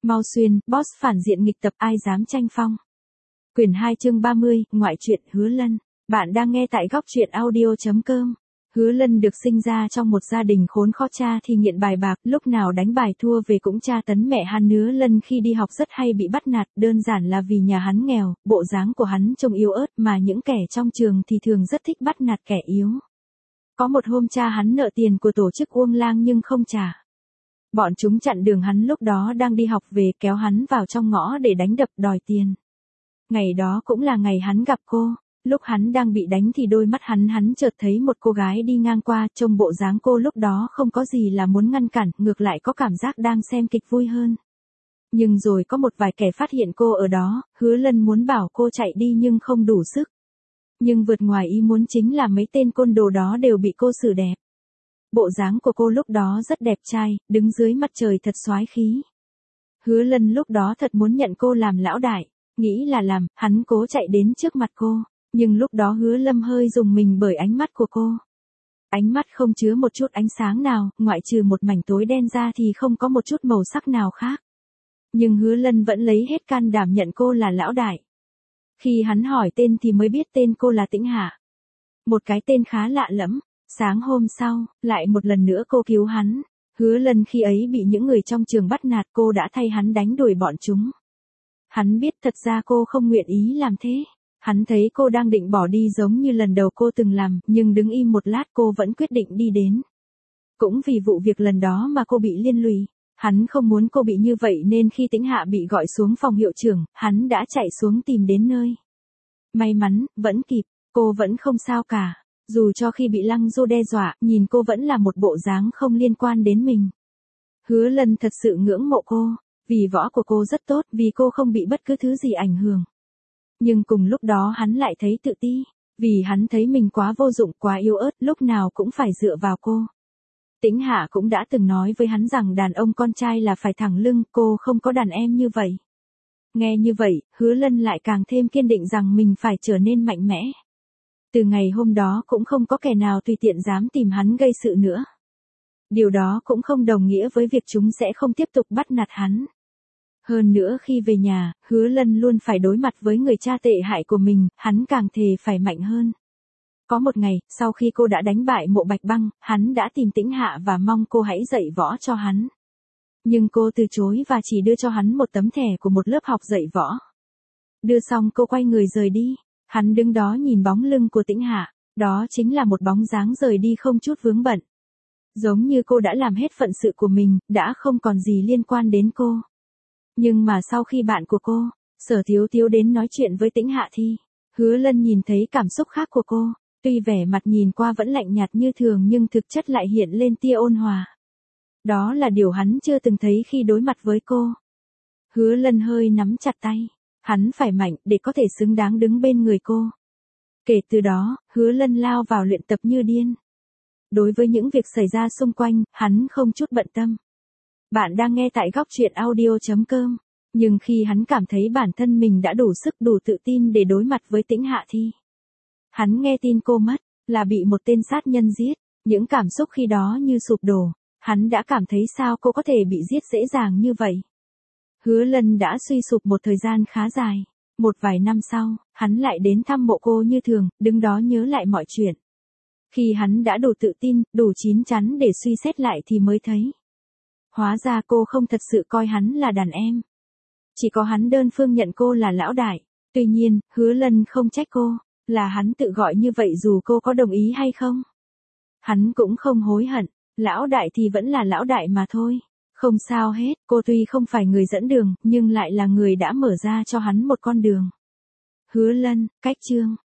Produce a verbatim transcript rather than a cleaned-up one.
Mau xuyên, boss phản diện nghịch tập ai dám tranh phong. Quyển hai chương ba mươi, ngoại truyện Hứa Lân. Bạn đang nghe tại góc truyện audio chấm com. Hứa Lân được sinh ra trong một gia đình khốn khó, cha thì nghiện bài bạc, lúc nào đánh bài thua về cũng tra tấn mẹ hắn. Hứa Lân khi đi học rất hay bị bắt nạt, đơn giản là vì nhà hắn nghèo, bộ dáng của hắn trông yếu ớt mà những kẻ trong trường thì thường rất thích bắt nạt kẻ yếu. Có một hôm cha hắn nợ tiền của tổ chức Uông Lang nhưng không trả. Bọn chúng chặn đường hắn lúc đó đang đi học về, kéo hắn vào trong ngõ để đánh đập đòi tiền. Ngày đó cũng là ngày hắn gặp cô. Lúc hắn đang bị đánh thì đôi mắt hắn hắn chợt thấy một cô gái đi ngang qua, trông bộ dáng cô lúc đó không có gì là muốn ngăn cản, ngược lại có cảm giác đang xem kịch vui hơn. Nhưng rồi có một vài kẻ phát hiện cô ở đó, Hứa Lân muốn bảo cô chạy đi nhưng không đủ sức. Nhưng vượt ngoài ý muốn chính là mấy tên côn đồ đó đều bị cô xử đẹp. Bộ dáng của cô lúc đó rất đẹp trai, đứng dưới mặt trời thật soái khí. Hứa Lân lúc đó thật muốn nhận cô làm lão đại, nghĩ là làm, hắn cố chạy đến trước mặt cô. Nhưng lúc đó Hứa Lâm hơi rùng mình bởi ánh mắt của cô. Ánh mắt không chứa một chút ánh sáng nào, ngoại trừ một mảnh tối đen ra thì không có một chút màu sắc nào khác. Nhưng Hứa Lân vẫn lấy hết can đảm nhận cô là lão đại. Khi hắn hỏi tên thì mới biết tên cô là Tĩnh Hạ. Một cái tên khá lạ lẫm. Sáng hôm sau, lại một lần nữa cô cứu hắn. Hứa Lân khi ấy bị những người trong trường bắt nạt, cô đã thay hắn đánh đuổi bọn chúng. Hắn biết thật ra cô không nguyện ý làm thế. Hắn thấy cô đang định bỏ đi giống như lần đầu cô từng làm, nhưng đứng im một lát cô vẫn quyết định đi đến. Cũng vì vụ việc lần đó mà cô bị liên lụy. Hắn không muốn cô bị như vậy nên khi Tĩnh Hạ bị gọi xuống phòng hiệu trưởng, hắn đã chạy xuống tìm đến nơi. May mắn, vẫn kịp, cô vẫn không sao cả. Dù cho khi bị Lăng Du đe dọa, nhìn cô vẫn là một bộ dáng không liên quan đến mình. Hứa Lân thật sự ngưỡng mộ cô, vì võ của cô rất tốt, vì cô không bị bất cứ thứ gì ảnh hưởng. Nhưng cùng lúc đó hắn lại thấy tự ti, vì hắn thấy mình quá vô dụng, quá yếu ớt, lúc nào cũng phải dựa vào cô. Tĩnh Hạ cũng đã từng nói với hắn rằng đàn ông con trai là phải thẳng lưng, cô không có đàn em như vậy. Nghe như vậy, Hứa Lân lại càng thêm kiên định rằng mình phải trở nên mạnh mẽ. Từ ngày hôm đó cũng không có kẻ nào tùy tiện dám tìm hắn gây sự nữa. Điều đó cũng không đồng nghĩa với việc chúng sẽ không tiếp tục bắt nạt hắn. Hơn nữa khi về nhà, Hứa Lân luôn phải đối mặt với người cha tệ hại của mình, hắn càng thề phải mạnh hơn. Có một ngày, sau khi cô đã đánh bại Mộ Bạch Băng, hắn đã tìm Tĩnh Hạ và mong cô hãy dạy võ cho hắn. Nhưng cô từ chối và chỉ đưa cho hắn một tấm thẻ của một lớp học dạy võ. Đưa xong cô quay người rời đi. Hắn đứng đó nhìn bóng lưng của Tĩnh Hạ, đó chính là một bóng dáng rời đi không chút vướng bận. Giống như cô đã làm hết phận sự của mình, đã không còn gì liên quan đến cô. Nhưng mà sau khi bạn của cô, Sở Thiếu Thiếu đến nói chuyện với Tĩnh Hạ thì, Hứa Lân nhìn thấy cảm xúc khác của cô, tuy vẻ mặt nhìn qua vẫn lạnh nhạt như thường nhưng thực chất lại hiện lên tia ôn hòa. Đó là điều hắn chưa từng thấy khi đối mặt với cô. Hứa Lân hơi nắm chặt tay. Hắn phải mạnh để có thể xứng đáng đứng bên người cô. Kể từ đó, Hứa Lân lao vào luyện tập như điên. Đối với những việc xảy ra xung quanh, hắn không chút bận tâm. Bạn đang nghe tại góc truyện audio chấm com. Nhưng khi hắn cảm thấy bản thân mình đã đủ sức đủ tự tin để đối mặt với Tĩnh Hạ thì hắn nghe tin cô mất, là bị một tên sát nhân giết. Những cảm xúc khi đó như sụp đổ. Hắn đã cảm thấy sao cô có thể bị giết dễ dàng như vậy. Hứa Lân đã suy sụp một thời gian khá dài. Một vài năm sau, hắn lại đến thăm mộ cô như thường, đứng đó nhớ lại mọi chuyện. Khi hắn đã đủ tự tin, đủ chín chắn để suy xét lại thì mới thấy. Hóa ra cô không thật sự coi hắn là đàn em. Chỉ có hắn đơn phương nhận cô là lão đại. Tuy nhiên, Hứa Lân không trách cô, là hắn tự gọi như vậy dù cô có đồng ý hay không. Hắn cũng không hối hận, lão đại thì vẫn là lão đại mà thôi. Không sao hết, cô tuy không phải người dẫn đường, nhưng lại là người đã mở ra cho hắn một con đường. Hứa Lân, cách chương.